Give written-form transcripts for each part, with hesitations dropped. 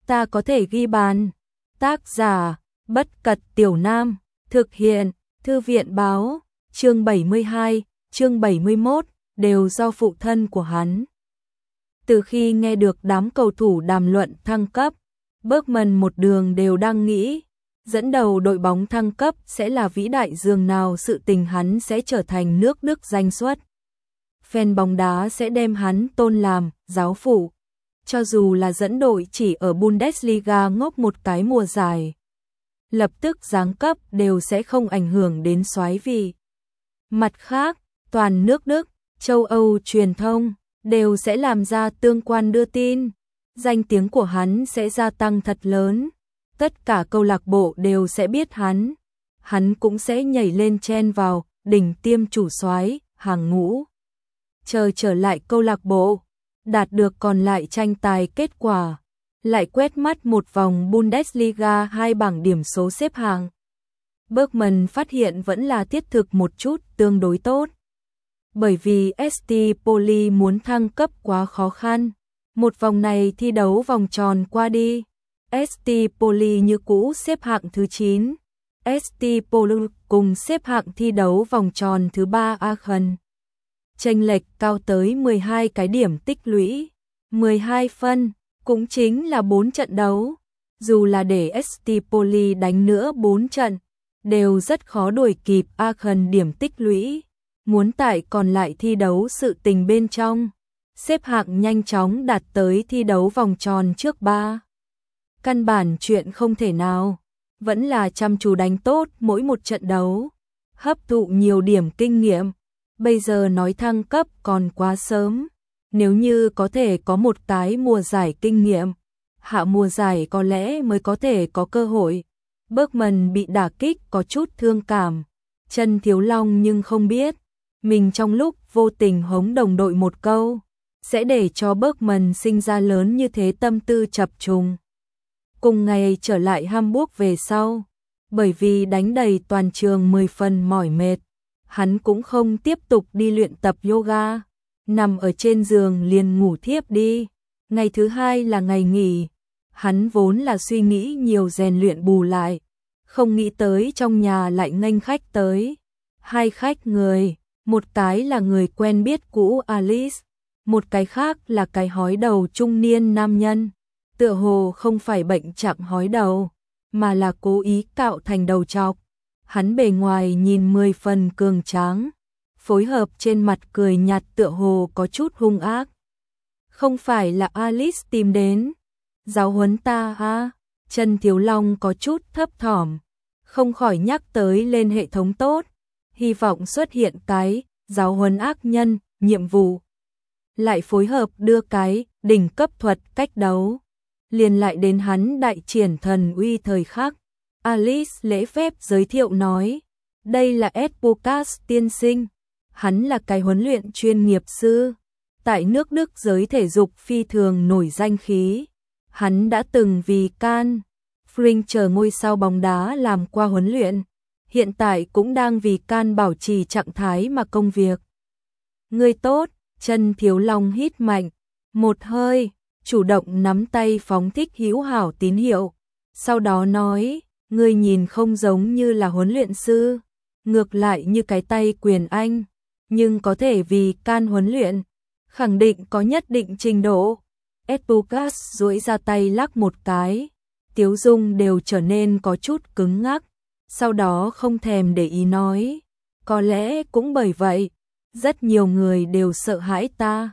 ta có thể ghi bàn. Tác giả, Bất Cật Tiểu Nam, thực hiện, Thư viện báo, chương 72, chương 71, đều do phụ thân của hắn. Từ khi nghe được đám cầu thủ đàm luận thăng cấp, Bergman một đường đều đang nghĩ, dẫn đầu đội bóng thăng cấp sẽ là vĩ đại dường nào, sự tình hắn sẽ trở thành nước Đức danh xuất. Fan bóng đá sẽ đem hắn tôn làm giáo phụ, cho dù là dẫn đội chỉ ở Bundesliga ngốc một cái mùa dài. Lập tức giáng cấp đều sẽ không ảnh hưởng đến soái vị. Mặt khác, toàn nước Đức, châu Âu truyền thông đều sẽ làm ra tương quan đưa tin, danh tiếng của hắn sẽ gia tăng thật lớn, tất cả câu lạc bộ đều sẽ biết hắn cũng sẽ nhảy lên chen vào đỉnh tiêm chủ soái hàng ngũ. Chờ trở lại câu lạc bộ, đạt được còn lại tranh tài kết quả, lại quét mắt một vòng Bundesliga 2 bảng điểm số xếp hạng. Bergman phát hiện vẫn là thiết thực một chút tương đối tốt. Bởi vì ST Poli muốn thăng cấp quá khó khăn, một vòng này thi đấu vòng tròn qua đi, ST Poli như cũ xếp hạng thứ 9, ST Poli cùng xếp hạng thi đấu vòng tròn thứ 3 Aachen. Chênh lệch cao tới 12 cái điểm tích lũy, 12 phân, cũng chính là 4 trận đấu. Dù là để ST Poli đánh nữa 4 trận, đều rất khó đuổi kịp Aachen điểm tích lũy. Muốn tại còn lại thi đấu sự tình bên trong, xếp hạng nhanh chóng đạt tới thi đấu vòng tròn trước 3. Căn bản chuyện không thể nào, vẫn là chăm chú đánh tốt mỗi một trận đấu, hấp thụ nhiều điểm kinh nghiệm. Bây giờ nói thăng cấp còn quá sớm, nếu như có thể có một cái mùa giải kinh nghiệm, hạ mùa giải có lẽ mới có thể có cơ hội. Bergman bị đả kích có chút thương cảm, Trần Thiếu Long nhưng không biết, mình trong lúc vô tình hống đồng đội một câu, sẽ để cho Bergman sinh ra lớn như thế tâm tư chập trùng. Cùng ngày trở lại Hamburg về sau, bởi vì đánh đầy toàn trường 10 phần mỏi mệt, hắn cũng không tiếp tục đi luyện tập yoga, nằm ở trên giường liền ngủ thiếp đi. Ngày thứ hai là ngày nghỉ, hắn vốn là suy nghĩ nhiều rèn luyện bù lại, không nghĩ tới trong nhà lại nghênh khách tới. 2 khách người, một cái là người quen biết cũ Alice, một cái khác là cái hói đầu trung niên nam nhân, tựa hồ không phải bệnh trạng hói đầu, mà là cố ý cạo thành đầu trọc. Hắn bề ngoài nhìn 10 phần cường tráng, phối hợp trên mặt cười nhạt tựa hồ có chút hung ác. Không phải là Alice tìm đến, giáo huấn ta à? Trần Thiếu Long có chút thấp thỏm, không khỏi nhắc tới lên hệ thống tốt, hy vọng xuất hiện cái giáo huấn ác nhân, nhiệm vụ. Lại phối hợp đưa cái đỉnh cấp thuật cách đấu, liền lại đến hắn đại triển thần uy thời khắc. Alice lễ phép giới thiệu nói, đây là Ed Pukas tiên sinh, hắn là cái huấn luyện chuyên nghiệp sư, tại nước Đức giới thể dục phi thường nổi danh khí. Hắn đã từng vì Can, Fring chờ ngôi sao bóng đá làm qua huấn luyện, hiện tại cũng đang vì Can bảo trì trạng thái mà công việc. Người tốt, Trần Thiếu Long hít mạnh một hơi, chủ động nắm tay phóng thích hữu hảo tín hiệu, sau đó nói, ngươi nhìn không giống như là huấn luyện sư, ngược lại như cái tay quyền anh, nhưng có thể vì Can huấn luyện, khẳng định có nhất định trình độ. Edbukas duỗi ra tay lắc một cái, tiếu dung đều trở nên có chút cứng ngắc, sau đó không thèm để ý nói, có lẽ cũng bởi vậy, rất nhiều người đều sợ hãi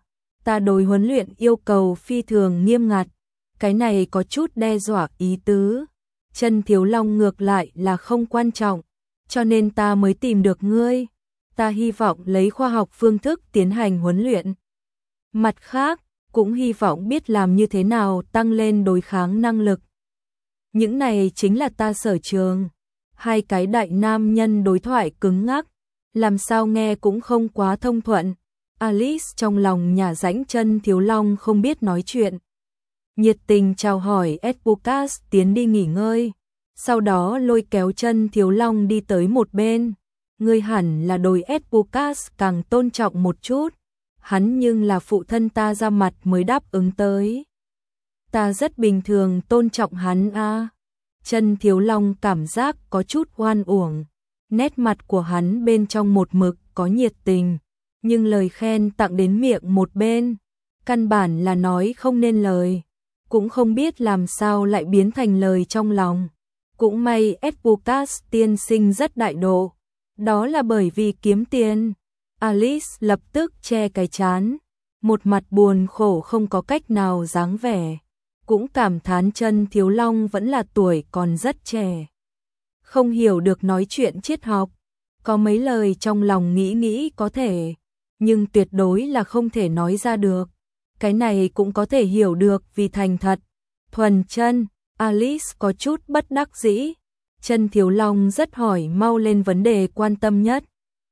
ta đối huấn luyện yêu cầu phi thường nghiêm ngặt, cái này có chút đe dọa ý tứ. Trần Thiếu Long ngược lại là không quan trọng, cho nên ta mới tìm được ngươi, ta hy vọng lấy khoa học phương thức tiến hành huấn luyện. Mặt khác, cũng hy vọng biết làm như thế nào tăng lên đối kháng năng lực. Những này chính là ta sở trường. 2 cái đại nam nhân đối thoại cứng ngắc, làm sao nghe cũng không quá thông thuận. Alice trong lòng nhả rãnh Trần Thiếu Long không biết nói chuyện. Nhiệt tình chào hỏi Edbukas tiến đi nghỉ ngơi, sau đó lôi kéo Trần Thiếu Long đi tới một bên. Ngươi hẳn là đối Edbukas càng tôn trọng một chút, hắn nhưng là phụ thân ta ra mặt mới đáp ứng tới. Ta rất bình thường tôn trọng hắn a. Chân Thiếu Long cảm giác có chút oan uổng. Nét mặt của hắn bên trong một mực có nhiệt tình, nhưng lời khen tặng đến miệng một bên, căn bản là nói không nên lời, cũng không biết làm sao lại biến thành lời trong lòng. Cũng may Edpucas tiên sinh rất đại độ, đó là bởi vì kiếm tiền. Alice lập tức che cái trán, một mặt buồn khổ không có cách nào dáng vẻ, cũng cảm thán Chân Thiếu Long vẫn là tuổi còn rất trẻ, không hiểu được nói chuyện triết học, có mấy lời trong lòng nghĩ có thể, nhưng tuyệt đối là không thể nói ra được. Cái này cũng có thể hiểu được vì thành thật, thuần chân. Alice có chút bất đắc dĩ. Chân Thiếu Long rất hỏi mau lên vấn đề quan tâm nhất.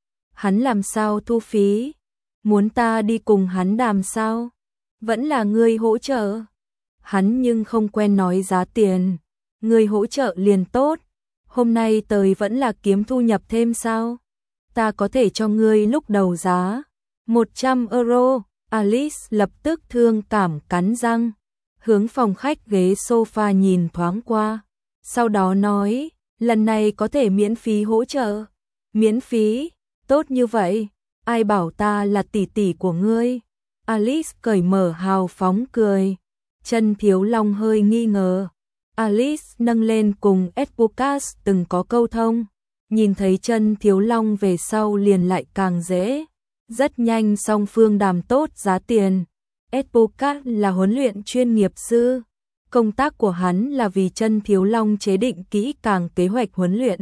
Hắn làm sao thu phí? Muốn ta đi cùng hắn đàm sao? Vẫn là ngươi hỗ trợ? Hắn nhưng không quen nói giá tiền. Ngươi hỗ trợ liền tốt. Hôm nay tới vẫn là kiếm thu nhập thêm sao? Ta có thể cho ngươi lúc đầu giá 100 euro. Alice lập tức thương cảm cắn răng, hướng phòng khách ghế sofa nhìn thoáng qua, sau đó nói, lần này có thể miễn phí hỗ trợ. Miễn phí? Tốt như vậy, ai bảo ta là tỷ tỷ của ngươi? Alice cởi mở hào phóng cười. Chân Thiếu Long hơi nghi ngờ. Alice nâng lên cùng Edpucas từng có câu thông, nhìn thấy Chân Thiếu Long về sau liền lại càng dễ. Rất nhanh song phương đàm tốt giá tiền. Edpucas là huấn luyện chuyên nghiệp sư. Công tác của hắn là vì Chân Thiếu Long chế định kỹ càng kế hoạch huấn luyện.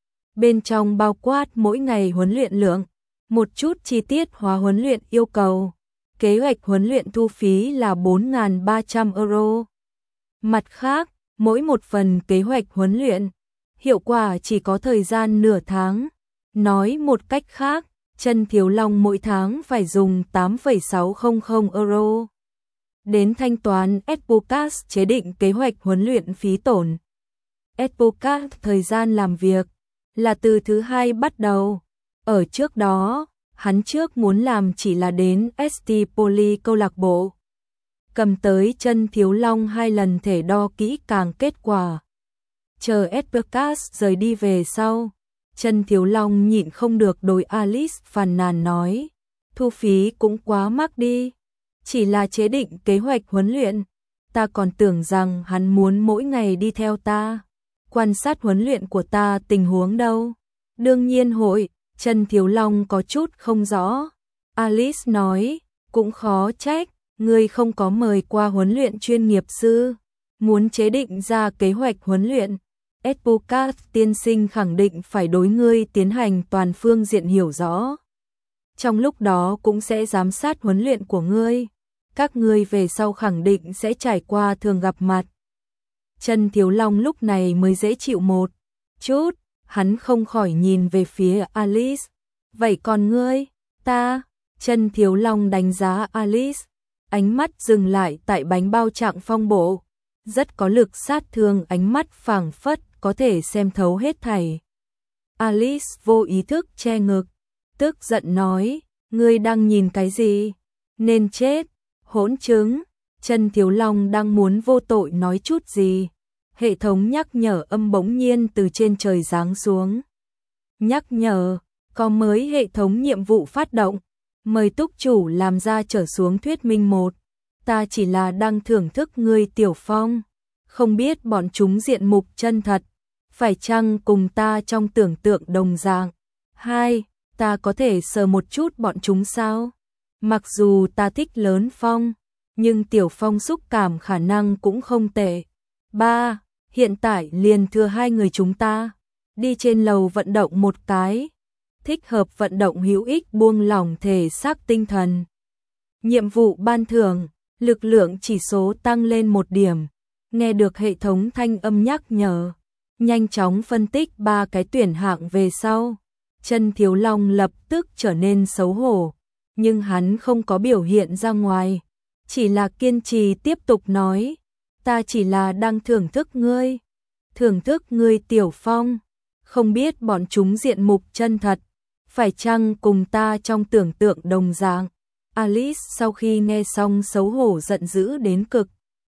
Bên trong bao quát mỗi ngày huấn luyện lượng, một chút chi tiết hóa huấn luyện yêu cầu. Kế hoạch huấn luyện thu phí là 4.300 euro. Mặt khác, mỗi một phần kế hoạch huấn luyện, hiệu quả chỉ có thời gian nửa tháng. Nói một cách khác, Chân Thiếu Long mỗi tháng phải dùng 8,600 euro đến thanh toán Edpucas chế định kế hoạch huấn luyện phí tổn. Edpucas thời gian làm việc là từ thứ hai bắt đầu. Ở trước đó, hắn trước muốn làm chỉ là đến ST Poly câu lạc bộ, cầm tới Chân Thiếu Long 2 lần thể đo kỹ càng kết quả. Chờ Edpucas rời đi về sau, Chân Thiếu Long nhịn không được đối Alice phàn nàn nói, thu phí cũng quá mắc đi, chỉ là chế định kế hoạch huấn luyện, ta còn tưởng rằng hắn muốn mỗi ngày đi theo ta, quan sát huấn luyện của ta tình huống đâu. Đương nhiên hội. Chân Thiếu Long có chút không rõ. Alice nói, cũng khó trách, ngươi không có mời qua huấn luyện chuyên nghiệp sư, muốn chế định ra kế hoạch huấn luyện. Edpucas tiên sinh khẳng định phải đối ngươi tiến hành toàn phương diện hiểu rõ. Trong lúc đó cũng sẽ giám sát huấn luyện của ngươi. Các ngươi về sau khẳng định sẽ trải qua thường gặp mặt. Chân Thiếu Long lúc này mới dễ chịu một chút, hắn không khỏi nhìn về phía Alice. Vậy còn ngươi, ta? Chân Thiếu Long đánh giá Alice, ánh mắt dừng lại tại bánh bao Trạng Phong bộ, rất có lực sát thương, ánh mắt phảng phất có thể xem thấu hết thảy. Alice vô ý thức che ngực, tức giận nói, ngươi đang nhìn cái gì? Nên chết, hỗn trứng. Chân Thiếu Long đang muốn vô tội nói chút gì, hệ thống nhắc nhở âm bỗng nhiên từ trên trời giáng xuống. Nhắc nhở, có mới hệ thống nhiệm vụ phát động, mời túc chủ làm ra trở xuống thuyết minh 1. Ta chỉ là đang thưởng thức ngươi Tiểu Phong, không biết bọn chúng diện mục chân thật, phải chăng cùng ta trong tưởng tượng đồng dạng. 2. Ta có thể sờ một chút bọn chúng sao? Mặc dù ta thích Lớn Phong, nhưng Tiểu Phong xúc cảm khả năng cũng không tệ. 3. Hiện tại liền thừa 2 người chúng ta, đi trên lầu vận động một cái, thích hợp vận động hữu ích buông lỏng thể xác tinh thần. Nhiệm vụ ban thưởng, lực lượng chỉ số tăng lên 1 điểm. Nghe được hệ thống thanh âm nhắc nhở, nhanh chóng phân tích 3 cái tuyển hạng về sau, Chân Thiếu Long lập tức trở nên xấu hổ, nhưng hắn không có biểu hiện ra ngoài, chỉ là kiên trì tiếp tục nói, ta chỉ là đang thưởng thức ngươi Tiểu Phong, không biết bọn chúng diện mục chân thật, phải chăng cùng ta trong tưởng tượng đồng dạng. Alice sau khi nghe xong xấu hổ giận dữ đến cực,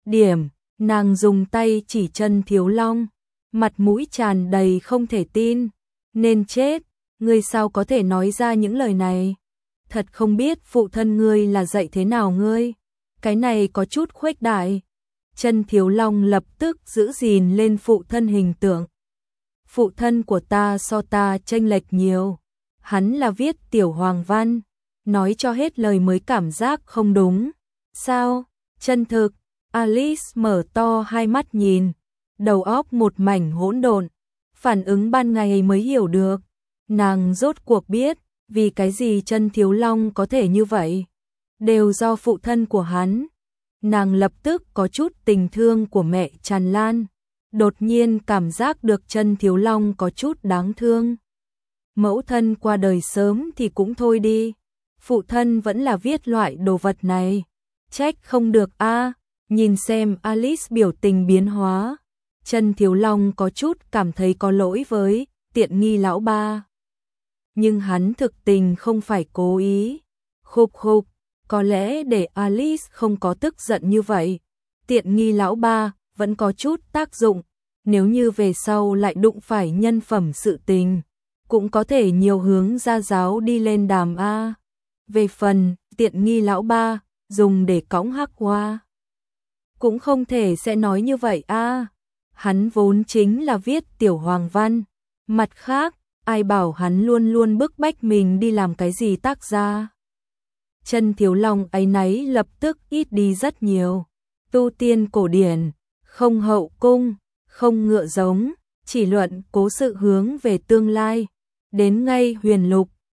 điểm, nàng dùng tay chỉ chân Thiếu Long, mặt mũi tràn đầy không thể tin, nên chết, ngươi sao có thể nói ra những lời này? Thật không biết phụ thân ngươi là dạy thế nào ngươi, cái này có chút khuếch đại. Chân Thiếu Long lập tức giữ gìn lên phụ thân hình tượng. Phụ thân của ta so ta chênh lệch nhiều, hắn là viết tiểu hoàng văn, nói cho hết lời mới cảm giác không đúng. Sao? Chân thực, Alice mở to hai mắt nhìn, đầu óc một mảnh hỗn độn, phản ứng ban ngày mới hiểu được. Nàng rốt cuộc biết, vì cái gì Chân Thiếu Long có thể như vậy, đều do phụ thân của hắn. Nàng lập tức có chút tình thương của mẹ tràn lan, đột nhiên cảm giác được Chân Thiếu Long có chút đáng thương. Mẫu thân qua đời sớm thì cũng thôi đi, phụ thân vẫn là viết loại đồ vật này, trách không được a. Nhìn xem Alice biểu tình biến hóa, Chân Thiếu Long có chút cảm thấy có lỗi với tiện nghi lão ba. Nhưng hắn thực tình không phải cố ý. Khục khục, có lẽ để Alice không có tức giận như vậy, tiện nghi lão ba vẫn có chút tác dụng, nếu như về sau lại đụng phải nhân phẩm sự tình, cũng có thể nhiều hướng ra giáo đi lên đàm a. Về phần tiện nghi lão ba, dùng để cõng Hắc Hoa, cũng không thể sẽ nói như vậy a. Hắn vốn chính là viết tiểu hoàng văn, mặt khác, ai bảo hắn luôn luôn bức bách mình đi làm cái gì tác gia. Chân Thiếu Long áy náy lập tức ít đi rất nhiều. Tu tiên cổ điển, không hậu cung, không ngựa giống, chỉ luận cố sự hướng về tương lai. Đến ngay huyền lục,